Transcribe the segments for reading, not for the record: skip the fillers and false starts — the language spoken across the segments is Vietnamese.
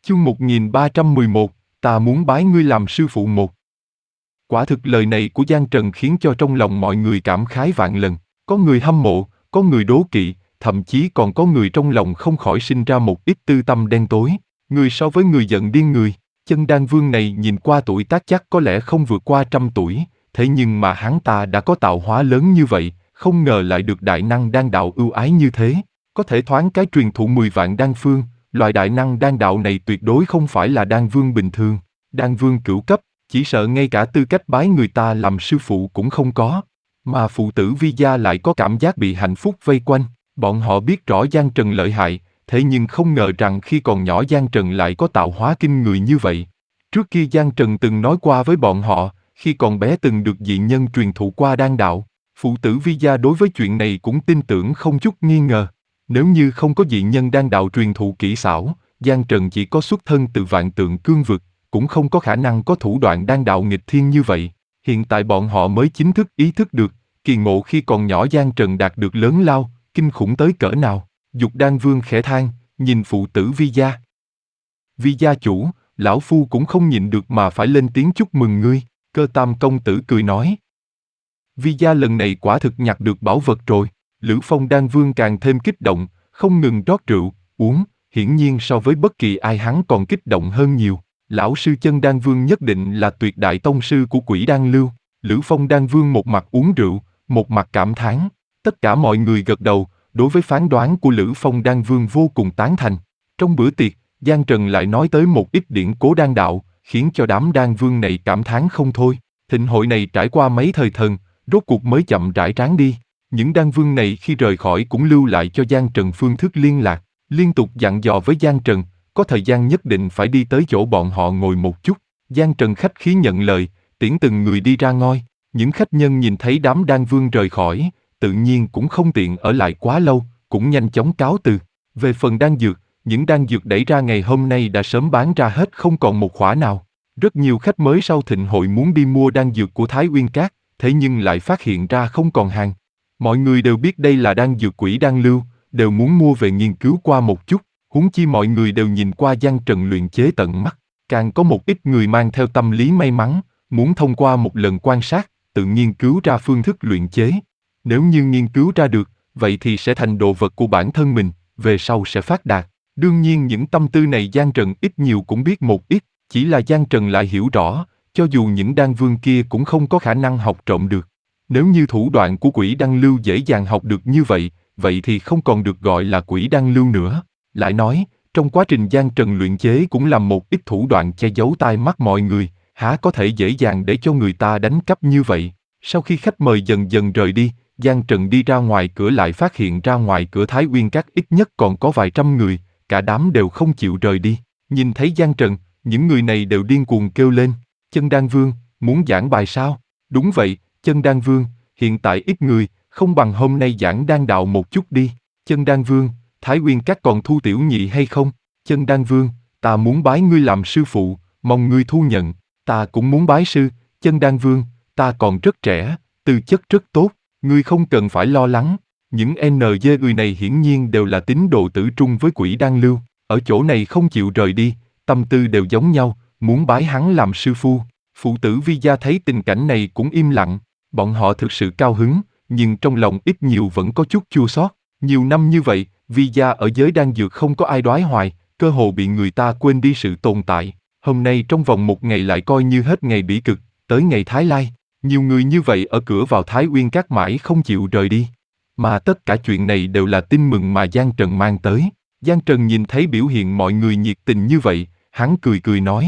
Chương 1311, ta muốn bái ngươi làm sư phụ một. Quả thực lời này của Giang Trần khiến cho trong lòng mọi người cảm khái vạn lần, có người hâm mộ, có người đố kỵ, thậm chí còn có người trong lòng không khỏi sinh ra một ít tư tâm đen tối, người so với người giận điên người. Chân Đan Vương này nhìn qua tuổi tác chắc có lẽ không vượt qua 100 tuổi, thế nhưng mà hắn ta đã có tạo hóa lớn như vậy, không ngờ lại được đại năng đan đạo ưu ái như thế, có thể thoáng cái truyền thụ 10 vạn đan phương. Loại đại năng đan đạo này tuyệt đối không phải là đan vương bình thường, đan vương cửu cấp, chỉ sợ ngay cả tư cách bái người ta làm sư phụ cũng không có. Mà phụ tử Vi Gia lại có cảm giác bị hạnh phúc vây quanh, bọn họ biết rõ Giang Trần lợi hại, thế nhưng không ngờ rằng khi còn nhỏ Giang Trần lại có tạo hóa kinh người như vậy. Trước kia Giang Trần từng nói qua với bọn họ, khi còn bé từng được dị nhân truyền thụ qua đan đạo, phụ tử Vi Gia đối với chuyện này cũng tin tưởng không chút nghi ngờ. Nếu như không có dị nhân đan đạo truyền thụ kỹ xảo, Giang Trần chỉ có xuất thân từ vạn tượng cương vực, cũng không có khả năng có thủ đoạn đan đạo nghịch thiên như vậy. Hiện tại bọn họ mới chính thức ý thức được, kỳ ngộ khi còn nhỏ Giang Trần đạt được lớn lao, kinh khủng tới cỡ nào. Dục Đan Vương khẽ than, nhìn phụ tử Vi Gia. Vi Gia chủ, lão phu cũng không nhịn được mà phải lên tiếng chúc mừng ngươi. Cơ Tam công tử cười nói. Vi Gia lần này quả thực nhặt được bảo vật rồi. Lữ Phong Đan Vương càng thêm kích động, không ngừng rót rượu, uống, hiển nhiên so với bất kỳ ai hắn còn kích động hơn nhiều. Lão sư Chân Đan Vương nhất định là tuyệt đại tông sư của Quỷ Đan Lưu. Lữ Phong Đan Vương một mặt uống rượu, một mặt cảm thán. Tất cả mọi người gật đầu, đối với phán đoán của Lữ Phong Đan Vương vô cùng tán thành. Trong bữa tiệc, Giang Trần lại nói tới một ít điển cố đan đạo, khiến cho đám đan vương này cảm thán không thôi. Thịnh hội này trải qua mấy thời thần, rốt cuộc mới chậm rãi tráng đi. Những đan vương này khi rời khỏi cũng lưu lại cho Giang Trần phương thức liên lạc, liên tục dặn dò với Giang Trần, có thời gian nhất định phải đi tới chỗ bọn họ ngồi một chút. Giang Trần khách khí nhận lời, tiễn từng người đi ra ngôi. Những khách nhân nhìn thấy đám đan vương rời khỏi, tự nhiên cũng không tiện ở lại quá lâu, cũng nhanh chóng cáo từ. Về phần đan dược, những đan dược đẩy ra ngày hôm nay đã sớm bán ra hết không còn một khỏa nào. Rất nhiều khách mới sau thịnh hội muốn đi mua đan dược của Thái Uyên Các, thế nhưng lại phát hiện ra không còn hàng. Mọi người đều biết đây là đan dược Quỷ Đan Lưu, đều muốn mua về nghiên cứu qua một chút, huống chi mọi người đều nhìn qua Giang Trần luyện chế tận mắt. Càng có một ít người mang theo tâm lý may mắn, muốn thông qua một lần quan sát, tự nghiên cứu ra phương thức luyện chế. Nếu như nghiên cứu ra được, vậy thì sẽ thành đồ vật của bản thân mình, về sau sẽ phát đạt. Đương nhiên những tâm tư này Giang Trần ít nhiều cũng biết một ít, chỉ là Giang Trần lại hiểu rõ, cho dù những đan vương kia cũng không có khả năng học trộm được. Nếu như thủ đoạn của Quỷ Đan Lưu dễ dàng học được như vậy, vậy thì không còn được gọi là Quỷ Đan Lưu nữa. Lại nói, trong quá trình Giang Trần luyện chế cũng làm một ít thủ đoạn che giấu tai mắt mọi người, há có thể dễ dàng để cho người ta đánh cắp như vậy. Sau khi khách mời dần dần rời đi, Giang Trần đi ra ngoài cửa lại phát hiện ra ngoài cửa Thái Uyên Các ít nhất còn có vài trăm người, cả đám đều không chịu rời đi. Nhìn thấy Giang Trần, những người này đều điên cuồng kêu lên, Chân Đan Vương, muốn giảng bài sao? Đúng vậy, Chân Đan Vương, hiện tại ít người, không bằng hôm nay giảng đan đạo một chút đi. Chân Đan Vương, Thái Uyên Các còn thu tiểu nhị hay không? Chân Đan Vương, ta muốn bái ngươi làm sư phụ, mong ngươi thu nhận. Ta cũng muốn bái sư. Chân Đan Vương, ta còn rất trẻ, tư chất rất tốt, ngươi không cần phải lo lắng. Những NG người này hiển nhiên đều là tín đồ tử trung với Quỷ Đan Lưu, ở chỗ này không chịu rời đi, tâm tư đều giống nhau, muốn bái hắn làm sư phu. Phụ tử Vi Gia thấy tình cảnh này cũng im lặng, bọn họ thực sự cao hứng, nhưng trong lòng ít nhiều vẫn có chút chua xót. Nhiều năm như vậy, Vi Gia ở giới đan dược không có ai đoái hoài, cơ hồ bị người ta quên đi sự tồn tại. Hôm nay trong vòng một ngày lại coi như hết ngày bỉ cực, tới ngày Thái Lai, nhiều người như vậy ở cửa vào Thái Uyên Các mãi không chịu rời đi. Mà tất cả chuyện này đều là tin mừng mà Giang Trần mang tới. Giang Trần nhìn thấy biểu hiện mọi người nhiệt tình như vậy, hắn cười cười nói.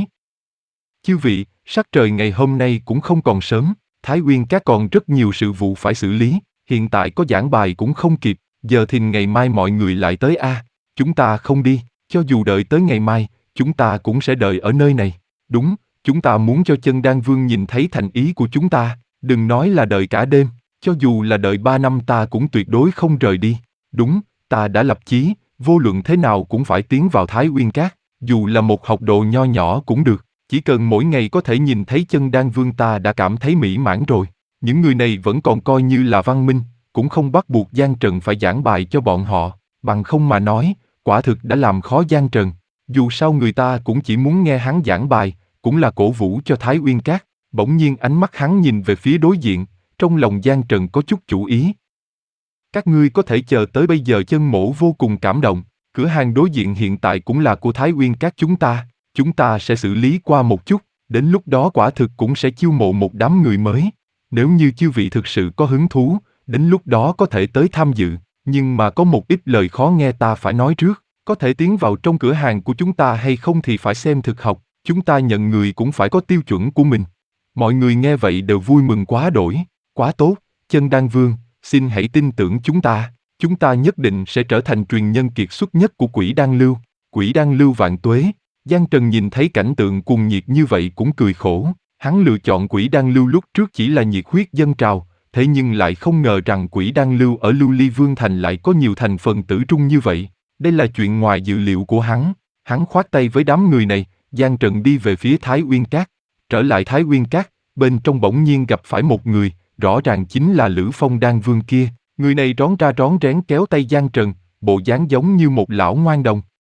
Chư vị, sắc trời ngày hôm nay cũng không còn sớm, Thái Uyên Các còn rất nhiều sự vụ phải xử lý, hiện tại có giảng bài cũng không kịp, giờ thì ngày mai mọi người lại tới a. Chúng ta không đi, cho dù đợi tới ngày mai, chúng ta cũng sẽ đợi ở nơi này. Đúng, chúng ta muốn cho Chân Đan Vương nhìn thấy thành ý của chúng ta, đừng nói là đợi cả đêm, cho dù là đợi 3 năm ta cũng tuyệt đối không rời đi. Đúng, ta đã lập chí, vô luận thế nào cũng phải tiến vào Thái Uyên Các, dù là một học đồ nho nhỏ cũng được. Chỉ cần mỗi ngày có thể nhìn thấy Chân Đan Vương ta đã cảm thấy mỹ mãn rồi. Những người này vẫn còn coi như là văn minh, cũng không bắt buộc Giang Trần phải giảng bài cho bọn họ, bằng không mà nói, quả thực đã làm khó Giang Trần. Dù sao người ta cũng chỉ muốn nghe hắn giảng bài, cũng là cổ vũ cho Thái Uyên Các. Bỗng nhiên ánh mắt hắn nhìn về phía đối diện, trong lòng Giang Trần có chút chủ ý. Các ngươi có thể chờ tới bây giờ. Chân Mỗ vô cùng cảm động, cửa hàng đối diện hiện tại cũng là của Thái Uyên Các chúng ta sẽ xử lý qua một chút, đến lúc đó quả thực cũng sẽ chiêu mộ một đám người mới. Nếu như chư vị thực sự có hứng thú, đến lúc đó có thể tới tham dự, nhưng mà có một ít lời khó nghe ta phải nói trước, có thể tiến vào trong cửa hàng của chúng ta hay không thì phải xem thực học, chúng ta nhận người cũng phải có tiêu chuẩn của mình. Mọi người nghe vậy đều vui mừng quá đỗi, quá tốt, Chân Đan Vương, xin hãy tin tưởng chúng ta nhất định sẽ trở thành truyền nhân kiệt xuất nhất của Quỷ Đan Lưu. Quỷ Đan Lưu vạn tuế. Giang Trần nhìn thấy cảnh tượng cuồng nhiệt như vậy cũng cười khổ, hắn lựa chọn Quỷ Đan Lưu lúc trước chỉ là nhiệt huyết dâng trào, thế nhưng lại không ngờ rằng Quỷ Đan Lưu ở Lưu Ly Vương Thành lại có nhiều thành phần tử trung như vậy. Đây là chuyện ngoài dự liệu của hắn khoát tay với đám người này, Giang Trần đi về phía Thái Uyên Các. Trở lại Thái Uyên Các, bên trong bỗng nhiên gặp phải một người, rõ ràng chính là Lữ Phong Đan Vương kia. Người này rón ra rón rén kéo tay Giang Trần, bộ dáng giống như một lão ngoan đồng.